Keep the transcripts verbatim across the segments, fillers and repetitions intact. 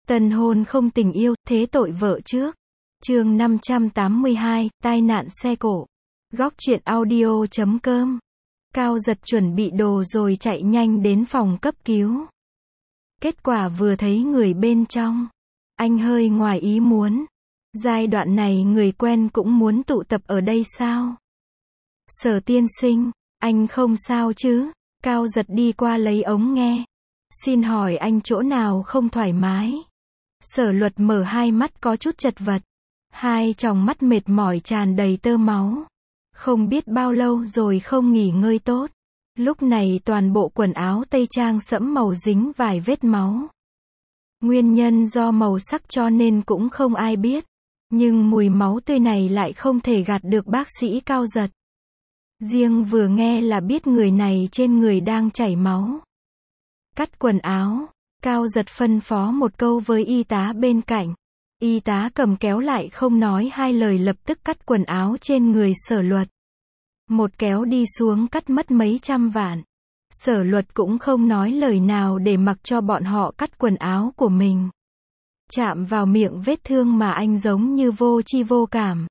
Tân hôn không tình yêu, thế tội vợ trước. Chương năm trăm tám mươi hai, tai nạn xe cộ. Góc truyện audio chấm com. Cao Giật chuẩn bị đồ rồi chạy nhanh đến phòng cấp cứu. Kết quả vừa thấy người bên trong, anh hơi ngoài ý muốn. Giai đoạn này người quen cũng muốn tụ tập ở đây sao? Sở tiên sinh, anh không sao chứ? Cao Giật đi qua lấy ống nghe. Xin hỏi anh chỗ nào không thoải mái? Sở Luật mở hai mắt có chút chật vật. Hai tròng mắt mệt mỏi tràn đầy tơ máu. Không biết bao lâu rồi không nghỉ ngơi tốt. Lúc này toàn bộ quần áo tây trang sẫm màu dính vài vết máu. Nguyên nhân do màu sắc cho nên cũng không ai biết. Nhưng mùi máu tươi này lại không thể gạt được bác sĩ Cao Giật. Riêng vừa nghe là biết người này trên người đang chảy máu. Cắt quần áo, Cao Giật phân phó một câu với y tá bên cạnh. Y tá cầm kéo lại không nói hai lời lập tức cắt quần áo trên người Sở Luật. Một kéo đi xuống cắt mất mấy trăm vạn. Sở Luật cũng không nói lời nào để mặc cho bọn họ cắt quần áo của mình. Chạm vào miệng vết thương mà anh giống như vô tri vô cảm.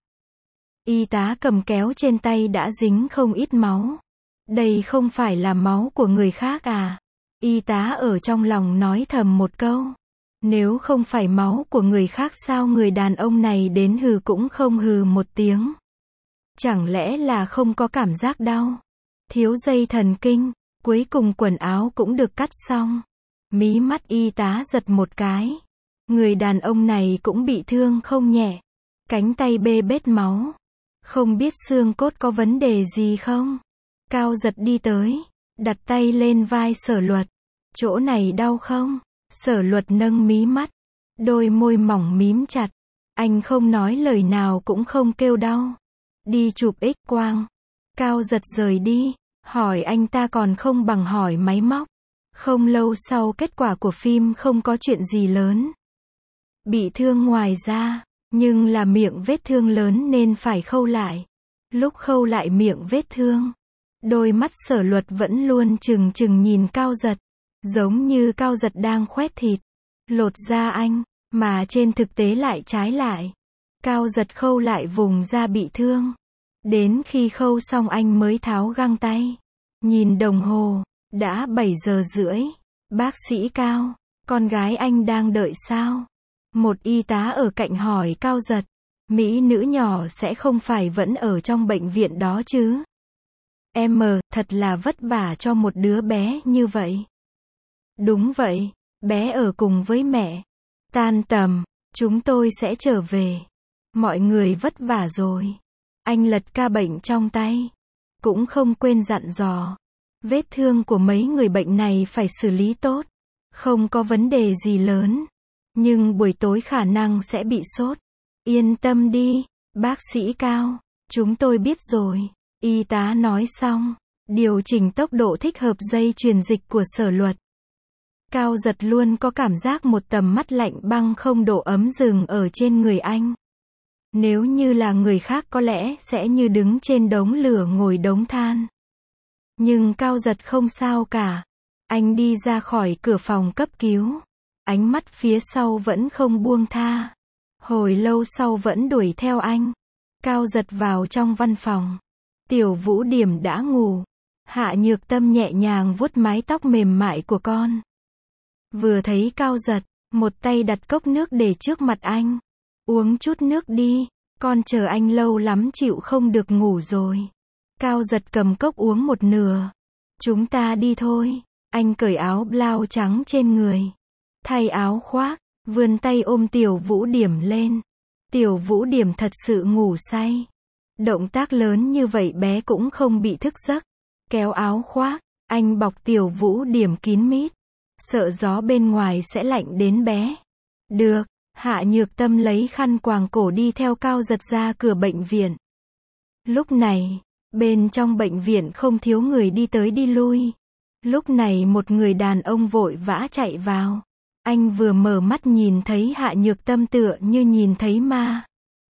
Y tá cầm kéo trên tay đã dính không ít máu. Đây không phải là máu của người khác à? Y tá ở trong lòng nói thầm một câu. Nếu không phải máu của người khác sao người đàn ông này đến hừ cũng không hừ một tiếng. Chẳng lẽ là không có cảm giác đau? Thiếu dây thần kinh. Cuối cùng quần áo cũng được cắt xong. Mí mắt y tá giật một cái. Người đàn ông này cũng bị thương không nhẹ. Cánh tay bê bết máu. Không biết xương cốt có vấn đề gì không? Cao Giật đi tới. Đặt tay lên vai Sở Luật. Chỗ này đau không? Sở Luật nâng mí mắt. Đôi môi mỏng mím chặt. Anh không nói lời nào cũng không kêu đau. Đi chụp X-quang. Cao Giật rời đi. Hỏi anh ta còn không bằng hỏi máy móc. Không lâu sau kết quả của phim không có chuyện gì lớn. Bị thương ngoài da. Nhưng là miệng vết thương lớn nên phải khâu lại. Lúc khâu lại miệng vết thương, đôi mắt Sở Luật vẫn luôn trừng trừng nhìn Cao Giật. Giống như Cao Giật đang khoét thịt, lột da anh, mà trên thực tế lại trái lại. Cao Giật khâu lại vùng da bị thương. Đến khi khâu xong anh mới tháo găng tay. Nhìn đồng hồ, đã bảy giờ rưỡi. Bác sĩ Cao, con gái anh đang đợi sao? Một y tá ở cạnh hỏi Cao Giật. Mỹ nữ nhỏ sẽ không phải vẫn ở trong bệnh viện đó chứ? Em, thật là vất vả cho một đứa bé như vậy. Đúng vậy, bé ở cùng với mẹ. Tan tầm, chúng tôi sẽ trở về. Mọi người vất vả rồi. Anh lật ca bệnh trong tay. Cũng không quên dặn dò. Vết thương của mấy người bệnh này phải xử lý tốt. Không có vấn đề gì lớn. Nhưng buổi tối khả năng sẽ bị sốt. Yên tâm đi, bác sĩ Cao. Chúng tôi biết rồi. Y tá nói xong. Điều chỉnh tốc độ thích hợp dây truyền dịch của Sở Luật. Cao Giật luôn có cảm giác một tầm mắt lạnh băng không độ ấm dừng ở trên người anh. Nếu như là người khác có lẽ sẽ như đứng trên đống lửa ngồi đống than. Nhưng Cao Giật không sao cả. Anh đi ra khỏi cửa phòng cấp cứu. Ánh mắt phía sau vẫn không buông tha. Hồi lâu sau vẫn đuổi theo anh. Cao Giật vào trong văn phòng. Tiểu Vũ Điểm đã ngủ. Hạ Nhược Tâm nhẹ nhàng vuốt mái tóc mềm mại của con. Vừa thấy Cao Giật, một tay đặt cốc nước để trước mặt anh. Uống chút nước đi, con chờ anh lâu lắm chịu không được ngủ rồi. Cao Giật cầm cốc uống một nửa. Chúng ta đi thôi. Anh cởi áo blau trắng trên người. Thay áo khoác, vươn tay ôm Tiểu Vũ Điểm lên. Tiểu Vũ Điểm thật sự ngủ say. Động tác lớn như vậy bé cũng không bị thức giấc. Kéo áo khoác, anh bọc Tiểu Vũ Điểm kín mít. Sợ gió bên ngoài sẽ lạnh đến bé. Được, Hạ Nhược Tâm lấy khăn quàng cổ đi theo Cao Giật ra cửa bệnh viện. Lúc này, bên trong bệnh viện không thiếu người đi tới đi lui. Lúc này một người đàn ông vội vã chạy vào. Anh vừa mở mắt nhìn thấy Hạ Nhược Tâm tựa như nhìn thấy ma.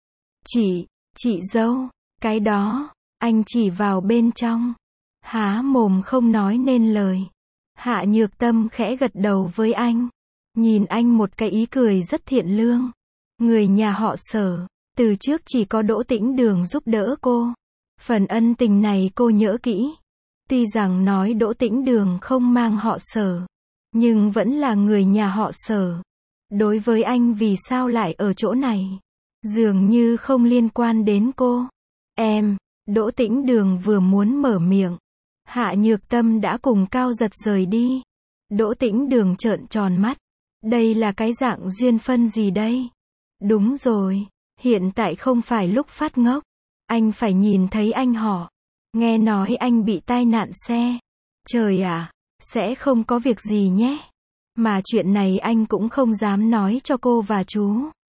Chị, chị dâu, cái đó, anh chỉ vào bên trong. Há mồm không nói nên lời. Hạ Nhược Tâm khẽ gật đầu với anh. Nhìn anh một cái ý cười rất thiện lương. Người nhà họ Sở, từ trước chỉ có Đỗ Tĩnh Đường giúp đỡ cô. Phần ân tình này cô nhớ kỹ. Tuy rằng nói Đỗ Tĩnh Đường không mang họ Sở, nhưng vẫn là người nhà họ Sở. Đối với anh vì sao lại ở chỗ này, dường như không liên quan đến cô. Em, Đỗ Tĩnh Đường vừa muốn mở miệng, Hạ Nhược Tâm đã cùng Cao Giật rời đi. Đỗ Tĩnh Đường trợn tròn mắt. Đây là cái dạng duyên phân gì đây? Đúng rồi, hiện tại không phải lúc phát ngốc. Anh phải nhìn thấy anh họ. Nghe nói anh bị tai nạn xe. Trời ạ, sẽ không có việc gì nhé. Mà chuyện này anh cũng không dám nói cho cô và chú.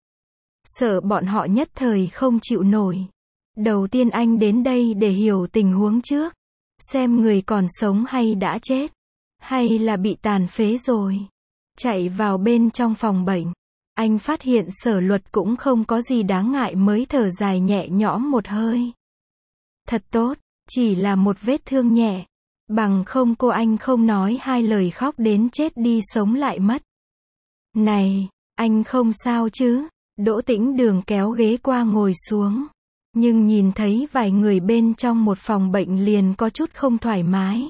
Sợ bọn họ nhất thời không chịu nổi. Đầu tiên anh đến đây để hiểu tình huống trước. Xem người còn sống hay đã chết. Hay là bị tàn phế rồi. Chạy vào bên trong phòng bệnh. Anh phát hiện Sở Luật cũng không có gì đáng ngại mới thở dài nhẹ nhõm một hơi. Thật tốt, chỉ là một vết thương nhẹ. Bằng không cô anh không nói hai lời khóc đến chết đi sống lại mất. Này, anh không sao chứ? Đỗ Tĩnh Đường kéo ghế qua ngồi xuống. Nhưng nhìn thấy vài người bên trong một phòng bệnh liền có chút không thoải mái.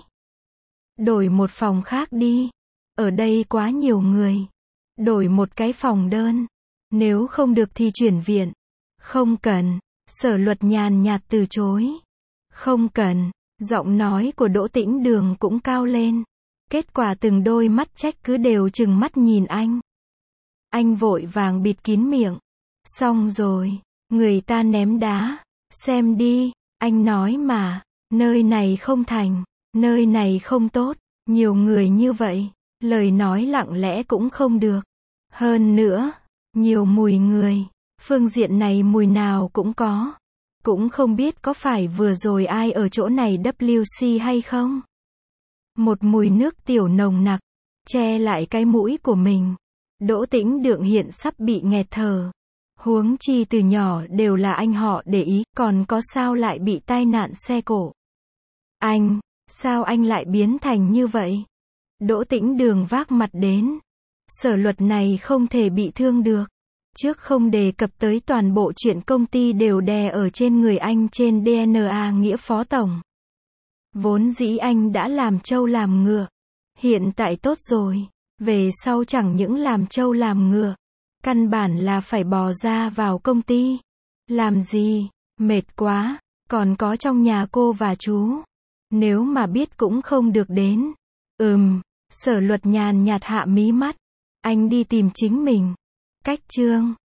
Đổi một phòng khác đi. Ở đây quá nhiều người. Đổi một cái phòng đơn. Nếu không được thì chuyển viện. Không cần. Sở Luật nhàn nhạt từ chối. Không cần. Giọng nói của Đỗ Tĩnh Đường cũng cao lên. Kết quả từng đôi mắt trách cứ đều trừng mắt nhìn anh. Anh vội vàng bịt kín miệng. Xong rồi. Người ta ném đá. Xem đi. Anh nói mà. Nơi này không thành. Nơi này không tốt. Nhiều người như vậy. Lời nói lặng lẽ cũng không được. Hơn nữa. Nhiều mùi người. Phương diện này mùi nào cũng có. Cũng không biết có phải vừa rồi ai ở chỗ này W C hay không. Một mùi nước tiểu nồng nặc. Che lại cái mũi của mình. Đỗ Tĩnh Đường hiện sắp bị nghẹt thở. Huống chi từ nhỏ đều là anh họ để ý, còn có sao lại bị tai nạn xe cộ. Anh, sao anh lại biến thành như vậy? Đỗ Tĩnh Đường vác mặt đến. Sở Luật này không thể bị thương được. Trước không đề cập tới toàn bộ chuyện công ty đều đè ở trên người anh trên đê en a nghĩa phó tổng. Vốn dĩ anh đã làm trâu làm ngựa. Hiện tại tốt rồi. Về sau chẳng những làm trâu làm ngựa. Căn bản là phải bò ra vào công ty. Làm gì? Mệt quá. Còn có trong nhà cô và chú. Nếu mà biết cũng không được đến. Ừm. Sở Luật nhàn nhạt hạ mí mắt. Anh đi tìm chính mình. Cách chương.